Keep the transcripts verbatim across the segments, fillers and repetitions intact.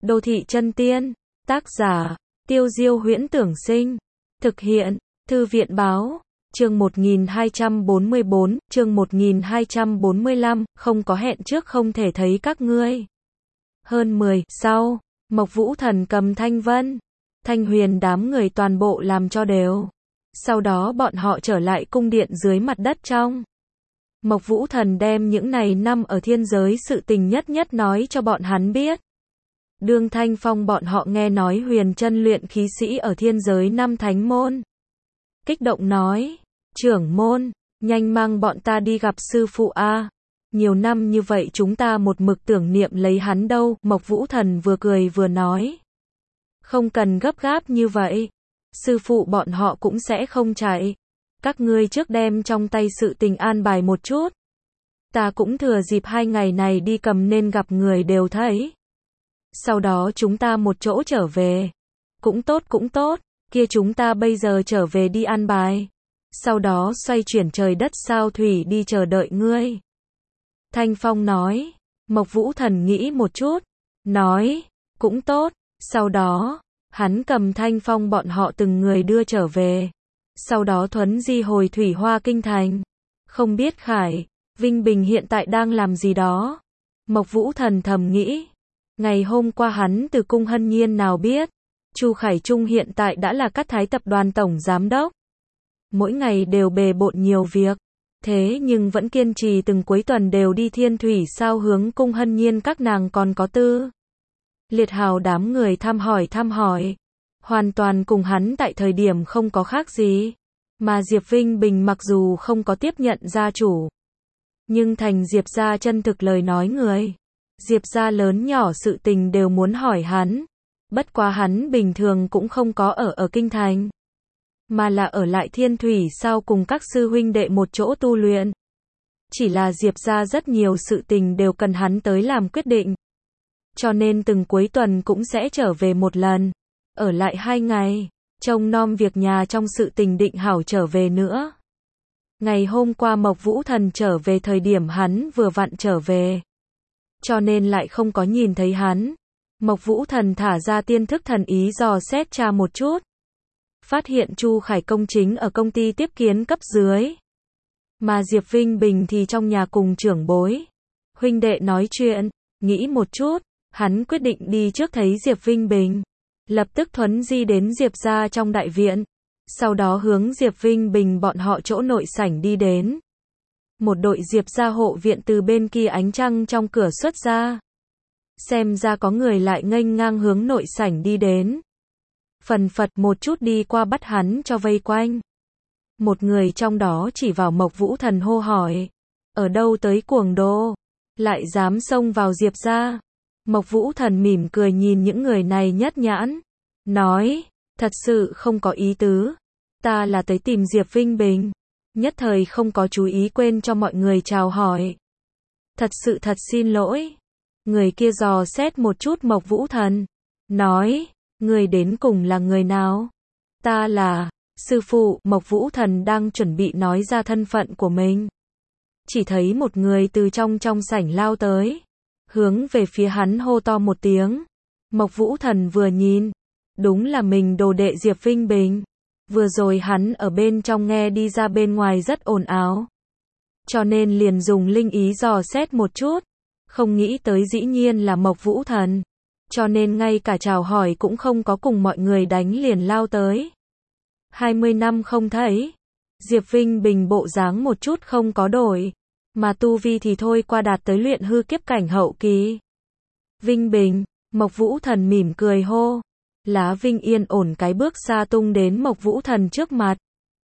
Đô thị chân tiên. Tác giả, Tiêu Diêu Huyễn Tưởng Sinh. Thực hiện, Thư viện Báo. Chương một nghìn hai trăm bốn mươi bốn, chương một nghìn hai trăm bốn mươi lăm, không có hẹn trước không thể thấy các ngươi. Hơn mười, sau, Mộc Vũ Thần cầm Thanh Vân, Thanh Huyền đám người toàn bộ làm cho đều. Sau đó bọn họ trở lại cung điện dưới mặt đất trong. Mộc Vũ Thần đem những này năm ở thiên giới sự tình nhất nhất nói cho bọn hắn biết. Đương Thanh Phong bọn họ nghe nói Huyền chân luyện khí sĩ ở thiên giới năm thánh môn. Kích động nói, trưởng môn, nhanh mang bọn ta đi gặp sư phụ a. Nhiều năm như vậy chúng ta một mực tưởng niệm lấy hắn đâu. Mộc Vũ Thần vừa cười vừa nói. Không cần gấp gáp như vậy. Sư phụ bọn họ cũng sẽ không chạy. Các ngươi trước đem trong tay sự tình an bài một chút. Ta cũng thừa dịp hai ngày này đi cầm nên gặp người đều thấy. Sau đó chúng ta một chỗ trở về. Cũng tốt cũng tốt, kia chúng ta bây giờ trở về đi an bài. Sau đó xoay chuyển trời đất sao thủy đi chờ đợi ngươi. Thanh Phong nói. Mộc Vũ Thần nghĩ một chút. Nói, cũng tốt. Sau đó, hắn cầm Thanh Phong bọn họ từng người đưa trở về. Sau đó thuấn di hồi Thủy Hoa Kinh Thành. Không biết Khải, Vinh Bình hiện tại đang làm gì đó. Mộc Vũ Thần thầm nghĩ. Ngày hôm qua hắn từ cung Hân Nhiên nào biết. Chu Khải Trung hiện tại đã là Cát Thái tập đoàn tổng giám đốc. Mỗi ngày đều bề bộn nhiều việc. Thế nhưng vẫn kiên trì từng cuối tuần đều đi thiên thủy sao hướng cung Hân Nhiên các nàng còn có tư. Liệt Hào đám người thăm hỏi thăm hỏi. Hoàn toàn cùng hắn tại thời điểm không có khác gì. Mà Diệp Vinh Bình mặc dù không có tiếp nhận gia chủ. Nhưng thành Diệp gia chân thực lời nói người. Diệp gia lớn nhỏ sự tình đều muốn hỏi hắn. Bất quá hắn bình thường cũng không có ở ở kinh thành. Mà là ở lại thiên thủy sao cùng các sư huynh đệ một chỗ tu luyện. Chỉ là Diệp gia rất nhiều sự tình đều cần hắn tới làm quyết định. Cho nên từng cuối tuần cũng sẽ trở về một lần. Ở lại hai ngày. Trông nom việc nhà trong sự tình định hảo trở về nữa. Ngày hôm qua Mộc Vũ Thần trở về thời điểm hắn vừa vặn trở về. Cho nên lại không có nhìn thấy hắn. Mộc Vũ Thần thả ra tiên thức thần ý dò xét tra một chút. Phát hiện Chu Khải Công chính ở công ty tiếp kiến cấp dưới. Mà Diệp Vinh Bình thì trong nhà cùng trưởng bối. Huynh đệ nói chuyện, nghĩ một chút, hắn quyết định đi trước thấy Diệp Vinh Bình. Lập tức thuấn di đến Diệp gia trong đại viện. Sau đó hướng Diệp Vinh Bình bọn họ chỗ nội sảnh đi đến. Một đội Diệp gia hộ viện từ bên kia ánh trăng trong cửa xuất ra. Xem ra có người lại nghênh ngang hướng nội sảnh đi đến. Phần phật một chút đi qua bắt hắn cho vây quanh. Một người trong đó chỉ vào Mộc Vũ Thần hô hỏi. Ở đâu tới cuồng đô? Lại dám xông vào Diệp gia? Mộc Vũ Thần mỉm cười nhìn những người này nhất nhãn. Nói, thật sự không có ý tứ. Ta là tới tìm Diệp Vinh Bình. Nhất thời không có chú ý quên cho mọi người chào hỏi. Thật sự thật xin lỗi. Người kia dò xét một chút Mộc Vũ Thần. Nói, người đến cùng là người nào? Ta là, sư phụ. Mộc Vũ Thần đang chuẩn bị nói ra thân phận của mình. Chỉ thấy một người từ trong trong sảnh lao tới. Hướng về phía hắn hô to một tiếng. Mộc Vũ Thần vừa nhìn. Đúng là mình đồ đệ Diệp Vinh Bình. Vừa rồi hắn ở bên trong nghe đi ra bên ngoài rất ồn ào. Cho nên liền dùng linh ý dò xét một chút. Không nghĩ tới dĩ nhiên là Mộc Vũ Thần. Cho nên ngay cả chào hỏi cũng không có cùng mọi người đánh liền lao tới. hai mươi năm không thấy. Diệp Vinh Bình bộ dáng một chút không có đổi. Mà tu vi thì thôi qua đạt tới luyện hư kiếp cảnh hậu kỳ. Vinh Bình, Mộc Vũ Thần mỉm cười hô. Lá Vinh yên ổn cái bước xa tung đến Mộc Vũ Thần trước mặt.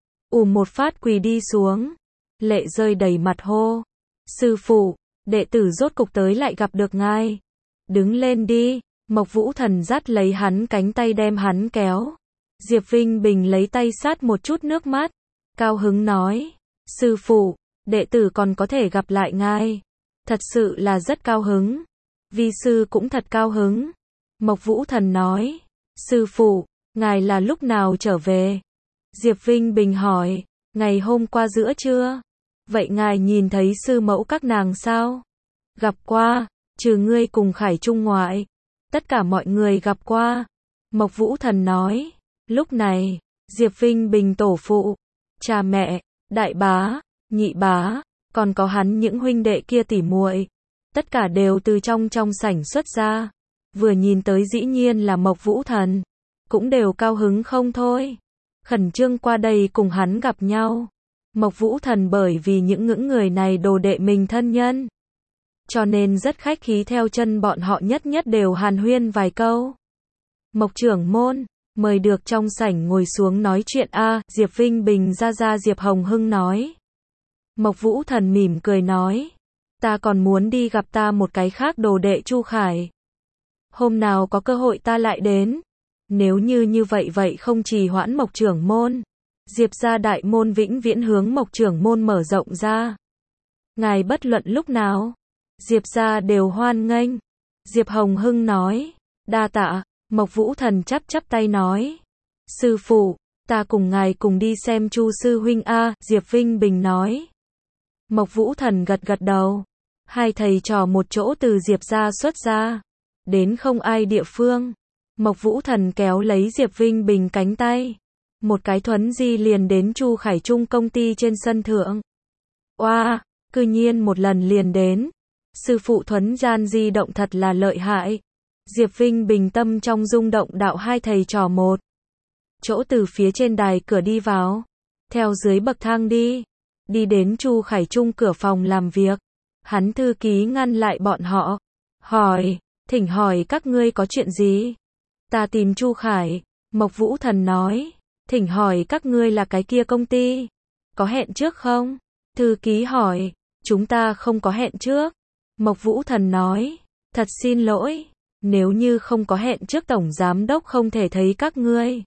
Ùm một phát quỳ đi xuống. Lệ rơi đầy mặt hô. Sư phụ, đệ tử rốt cục tới lại gặp được ngài. Đứng lên đi. Mộc Vũ Thần dắt lấy hắn cánh tay đem hắn kéo. Diệp Vinh Bình lấy tay sát một chút nước mắt. Cao hứng nói. Sư phụ, đệ tử còn có thể gặp lại ngài. Thật sự là rất cao hứng. Vi sư cũng thật cao hứng. Mộc Vũ Thần nói. Sư phụ, ngài là lúc nào trở về? Diệp Vinh Bình hỏi. Ngày hôm qua giữa trưa. Vậy ngài nhìn thấy sư mẫu các nàng sao? Gặp qua, trừ ngươi cùng Khải Trung ngoại. Tất cả mọi người gặp qua. Mộc Vũ Thần nói. Lúc này, Diệp Vinh Bình tổ phụ, cha mẹ, đại bá, nhị bá, còn có hắn những huynh đệ kia tỉ muội, tất cả đều từ trong trong sảnh xuất ra. Vừa nhìn tới dĩ nhiên là Mộc Vũ Thần, cũng đều cao hứng không thôi. Khẩn trương qua đây cùng hắn gặp nhau. Mộc Vũ Thần bởi vì những ngưỡng người này đồ đệ mình thân nhân, cho nên rất khách khí theo chân bọn họ nhất nhất đều hàn huyên vài câu. Mộc trưởng môn, mời được trong sảnh ngồi xuống nói chuyện a. Diệp Vinh Bình ra ra Diệp Hồng Hưng nói. Mộc Vũ Thần mỉm cười nói. Ta còn muốn đi gặp ta một cái khác đồ đệ Chu Khải. Hôm nào có cơ hội ta lại đến. Nếu như như vậy vậy không trì hoãn Mộc trưởng môn. Diệp gia đại môn vĩnh viễn hướng Mộc trưởng môn mở rộng ra. Ngài bất luận lúc nào, Diệp gia đều hoan nghênh. Diệp Hồng Hưng nói. Đa tạ. Mộc Vũ Thần chắp chắp tay nói. Sư phụ, ta cùng ngài cùng đi xem Chu sư huynh a. Diệp Vinh Bình nói. Mộc Vũ Thần gật gật đầu. Hai thầy trò một chỗ từ Diệp gia xuất ra, đến không ai địa phương. Mộc Vũ Thần kéo lấy Diệp Vinh Bình cánh tay, một cái thuấn di liền đến Chu Khải Trung công ty trên sân thượng. Oa, wow, cư nhiên một lần liền đến. Sư phụ thuấn gian di động thật là lợi hại. Diệp Vinh Bình tâm trong rung động đạo hai thầy trò một chỗ từ phía trên đài cửa đi vào, theo dưới bậc thang đi, đi đến Chu Khải Trung cửa phòng làm việc. Hắn thư ký ngăn lại bọn họ, hỏi, thỉnh hỏi các ngươi có chuyện gì? Ta tìm Chu Khải. Mộc Vũ Thần nói, thỉnh hỏi các ngươi là cái kia công ty, có hẹn trước không? Thư ký hỏi, chúng ta không có hẹn trước. Mộc Vũ Thần nói, thật xin lỗi, nếu như không có hẹn trước tổng giám đốc không thể thấy các ngươi.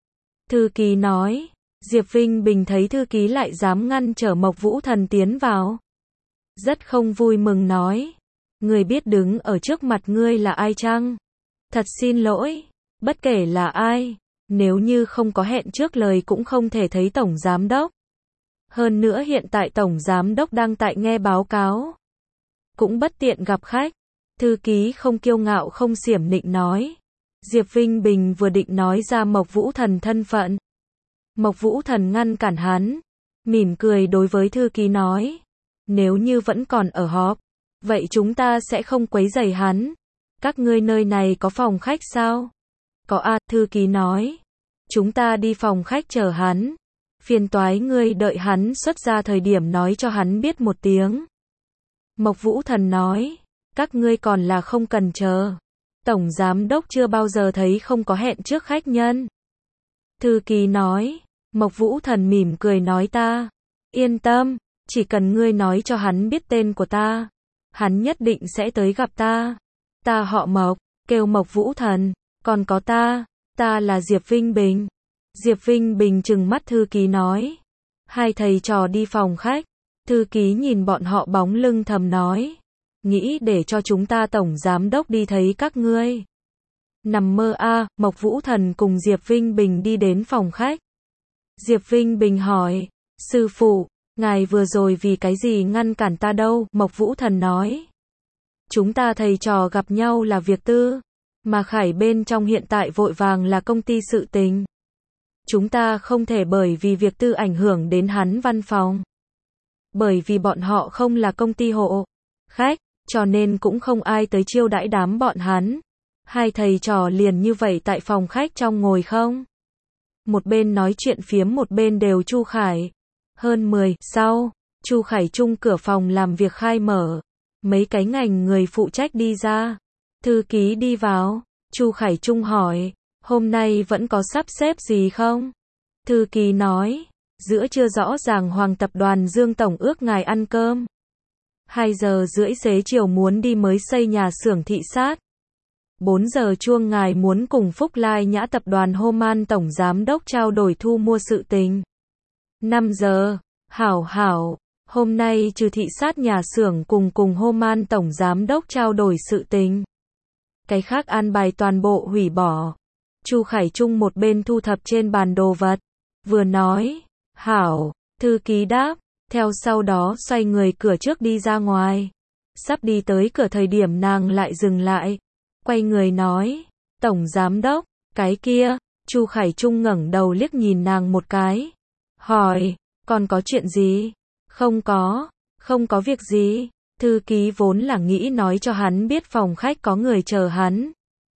Thư ký nói, Diệp Vinh Bình thấy thư ký lại dám ngăn trở Mộc Vũ Thần tiến vào, rất không vui mừng nói, người biết đứng ở trước mặt ngươi là ai chăng? Thật xin lỗi, bất kể là ai, nếu như không có hẹn trước lời cũng không thể thấy tổng giám đốc. Hơn nữa hiện tại tổng giám đốc đang tại nghe báo cáo, cũng bất tiện gặp khách. Thư ký không kiêu ngạo không xiểm nịnh nói. Diệp Vinh Bình vừa định nói ra Mộc Vũ Thần thân phận, Mộc Vũ Thần ngăn cản hắn, mỉm cười đối với thư ký nói, nếu như vẫn còn ở họp, vậy chúng ta sẽ không quấy rầy hắn. Các ngươi nơi này có phòng khách sao? Có a. Thư ký nói, chúng ta đi phòng khách chờ hắn, phiền toái ngươi đợi hắn xuất ra thời điểm nói cho hắn biết một tiếng. Mộc Vũ Thần nói, các ngươi còn là không cần chờ, tổng giám đốc chưa bao giờ thấy không có hẹn trước khách nhân. Thư ký nói, Mộc Vũ Thần mỉm cười nói ta, yên tâm, chỉ cần ngươi nói cho hắn biết tên của ta, hắn nhất định sẽ tới gặp ta. Ta họ Mộc, kêu Mộc Vũ Thần, còn có ta, ta là Diệp Vinh Bình. Diệp Vinh Bình trừng mắt thư ký nói. Hai thầy trò đi phòng khách, thư ký nhìn bọn họ bóng lưng thầm nói, nghĩ để cho chúng ta tổng giám đốc đi thấy các ngươi. Nằm mơ a. À, Mộc Vũ Thần cùng Diệp Vinh Bình đi đến phòng khách. Diệp Vinh Bình hỏi, sư phụ, ngài vừa rồi vì cái gì ngăn cản ta đâu? Mộc Vũ Thần nói, chúng ta thầy trò gặp nhau là việc tư, mà Khải bên trong hiện tại vội vàng là công ty sự tình. Chúng ta không thể bởi vì việc tư ảnh hưởng đến hắn văn phòng. Bởi vì bọn họ không là công ty hộ khách, cho nên cũng không ai tới chiêu đãi đám bọn hắn. Hai thầy trò liền như vậy tại phòng khách trong ngồi không. Một bên nói chuyện phiếm một bên đều Chu Khải. Hơn mười sau, Chu Khải Trung cửa phòng làm việc khai mở. Mấy cái ngành người phụ trách đi ra. Thư ký đi vào. Chu Khải Trung hỏi, hôm nay vẫn có sắp xếp gì không? Thư ký nói, giữa trưa rõ ràng Hoàng tập đoàn Dương Tổng ước ngài ăn cơm. Hai giờ rưỡi xế chiều muốn đi mới xây nhà xưởng thị sát. Bốn giờ chuông ngài muốn cùng Phúc Lai Nhã tập đoàn Homan Tổng Giám đốc trao đổi thu mua sự tình. Năm giờ, hảo hảo, hôm nay trừ thị sát nhà xưởng cùng cùng Homan Tổng Giám đốc trao đổi sự tình. Cái khác an bài toàn bộ hủy bỏ. Chu Khải Trung một bên thu thập trên bàn đồ vật, vừa nói, hảo, thư ký đáp, theo sau đó xoay người cửa trước đi ra ngoài. Sắp đi tới cửa thời điểm nàng lại dừng lại. quay người nói, Tổng Giám Đốc, cái kia, Chu Khải Trung ngẩng đầu liếc nhìn nàng một cái, hỏi, còn có chuyện gì? Không có, không có việc gì, thư ký vốn là nghĩ nói cho hắn biết phòng khách có người chờ hắn.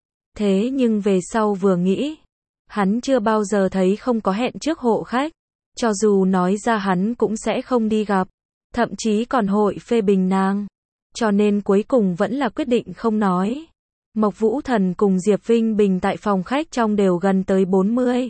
Thế nhưng về sau vừa nghĩ, hắn chưa bao giờ thấy không có hẹn trước hộ khách, cho dù nói ra hắn cũng sẽ không đi gặp, thậm chí còn hội phê bình nàng, cho nên cuối cùng vẫn là quyết định không nói. Mộc Vũ Thần cùng Diệp Vinh Bình tại phòng khách trong đều gần tới bốn mươi.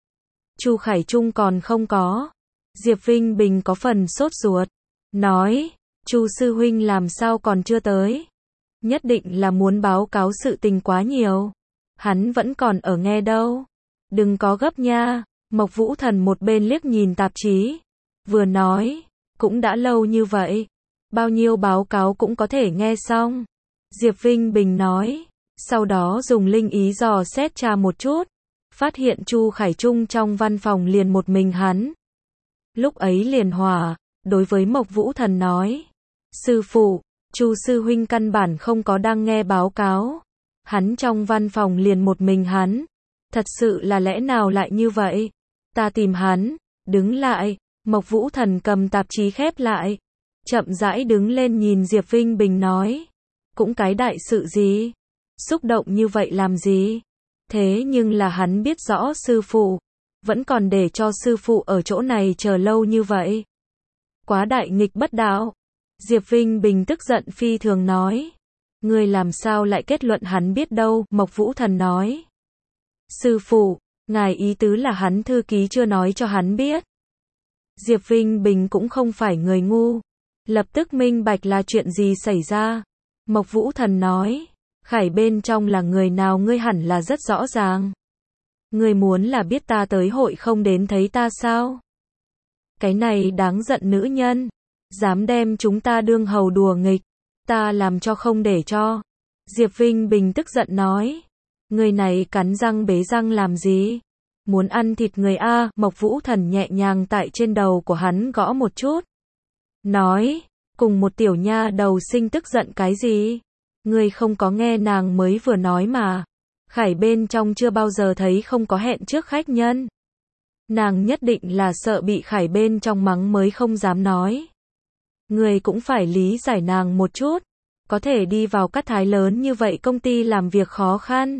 Chu Khải Trung còn không có. Diệp Vinh Bình có phần sốt ruột, nói, Chu sư huynh làm sao còn chưa tới? Nhất định là muốn báo cáo sự tình quá nhiều. Hắn vẫn còn ở nghe đâu. Đừng có gấp nha. Mộc Vũ Thần một bên liếc nhìn tạp chí, vừa nói, cũng đã lâu như vậy, bao nhiêu báo cáo cũng có thể nghe xong. Diệp Vinh Bình nói, sau đó dùng linh ý dò xét tra một chút, phát hiện Chu Khải Trung trong văn phòng liền một mình hắn. Lúc ấy liền hỏa, đối với Mộc Vũ Thần nói, sư phụ, Chu sư huynh căn bản không có đang nghe báo cáo, hắn trong văn phòng liền một mình hắn, thật sự là lẽ nào lại như vậy? Ta tìm hắn, đứng lại, Mộc Vũ Thần cầm tạp chí khép lại, chậm rãi đứng lên nhìn Diệp Vinh Bình nói, cũng cái đại sự gì? Xúc động như vậy làm gì? Thế nhưng là hắn biết rõ sư phụ, vẫn còn để cho sư phụ ở chỗ này chờ lâu như vậy. Quá đại nghịch bất đạo. Diệp Vinh Bình tức giận phi thường nói, ngươi làm sao lại kết luận hắn biết đâu? Mộc Vũ Thần nói, sư phụ, ngài ý tứ là hắn thư ký chưa nói cho hắn biết. Diệp Vinh Bình cũng không phải người ngu, lập tức minh bạch là chuyện gì xảy ra. Mộc Vũ Thần nói, Khải bên trong là người nào ngươi hẳn là rất rõ ràng. Ngươi muốn là biết ta tới hội không đến thấy ta sao? Cái này đáng giận nữ nhân, dám đem chúng ta đương hầu đùa nghịch, ta làm cho không để cho. Diệp Vinh Bình tức giận nói, người này cắn răng bế răng làm gì? Muốn ăn thịt người a? Mộc Vũ Thần nhẹ nhàng tại trên đầu của hắn gõ một chút, nói, cùng một tiểu nha đầu sinh tức giận cái gì? Ngươi không có nghe nàng mới vừa nói mà, Khải bên trong chưa bao giờ thấy không có hẹn trước khách nhân. Nàng nhất định là sợ bị Khải bên trong mắng mới không dám nói. Ngươi cũng phải lý giải nàng một chút, có thể đi vào các thái lớn như vậy công ty làm việc khó khăn.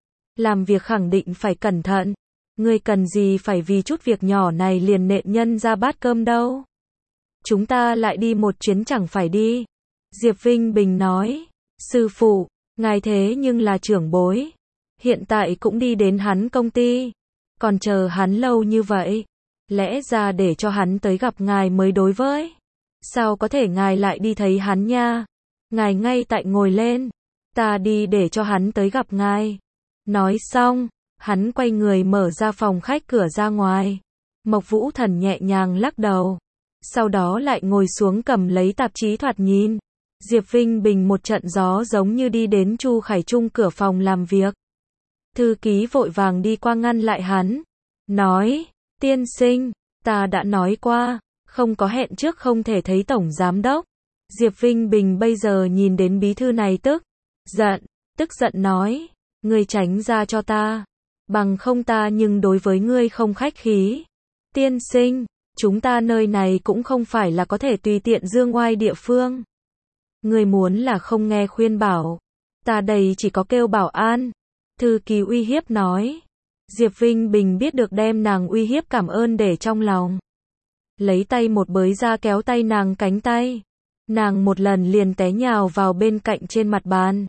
Làm việc khẳng định phải cẩn thận, ngươi cần gì phải vì chút việc nhỏ này liền nện nhân ra bát cơm đâu. Chúng ta lại đi một chuyến chẳng phải đi. Diệp Vinh Bình nói, sư phụ, ngài thế nhưng là trưởng bối, hiện tại cũng đi đến hắn công ty, còn chờ hắn lâu như vậy, lẽ ra để cho hắn tới gặp ngài mới đối với. Sao có thể ngài lại đi thấy hắn nha? Ngài ngay tại ngồi lên, ta đi để cho hắn tới gặp ngài. Nói xong, hắn quay người mở ra phòng khách cửa ra ngoài. Mộc Vũ Thần nhẹ nhàng lắc đầu, sau đó lại ngồi xuống cầm lấy tạp chí thoạt nhìn. Diệp Vinh Bình một trận gió giống như đi đến Chu Khải Trung cửa phòng làm việc. Thư ký vội vàng đi qua ngăn lại hắn, nói, tiên sinh, ta đã nói qua, không có hẹn trước không thể thấy tổng giám đốc. Diệp Vinh Bình bây giờ nhìn đến bí thư này tức giận, tức giận nói, ngươi tránh ra cho ta, bằng không ta nhưng đối với ngươi không khách khí. Tiên sinh, chúng ta nơi này cũng không phải là có thể tùy tiện dương oai địa phương. Ngươi muốn là không nghe khuyên bảo, ta đây chỉ có kêu bảo an. Thư ký uy hiếp nói. Diệp Vinh Bình biết được đem nàng uy hiếp cảm ơn để trong lòng. Lấy tay một bới ra kéo tay nàng cánh tay. Nàng một lần liền té nhào vào bên cạnh trên mặt bàn.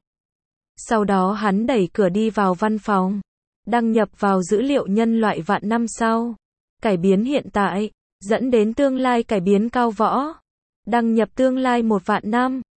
Sau đó hắn đẩy cửa đi vào văn phòng. Đăng nhập vào dữ liệu nhân loại vạn năm sau. Cải biến hiện tại, dẫn đến tương lai cải biến cao võ. Đăng nhập tương lai một vạn năm.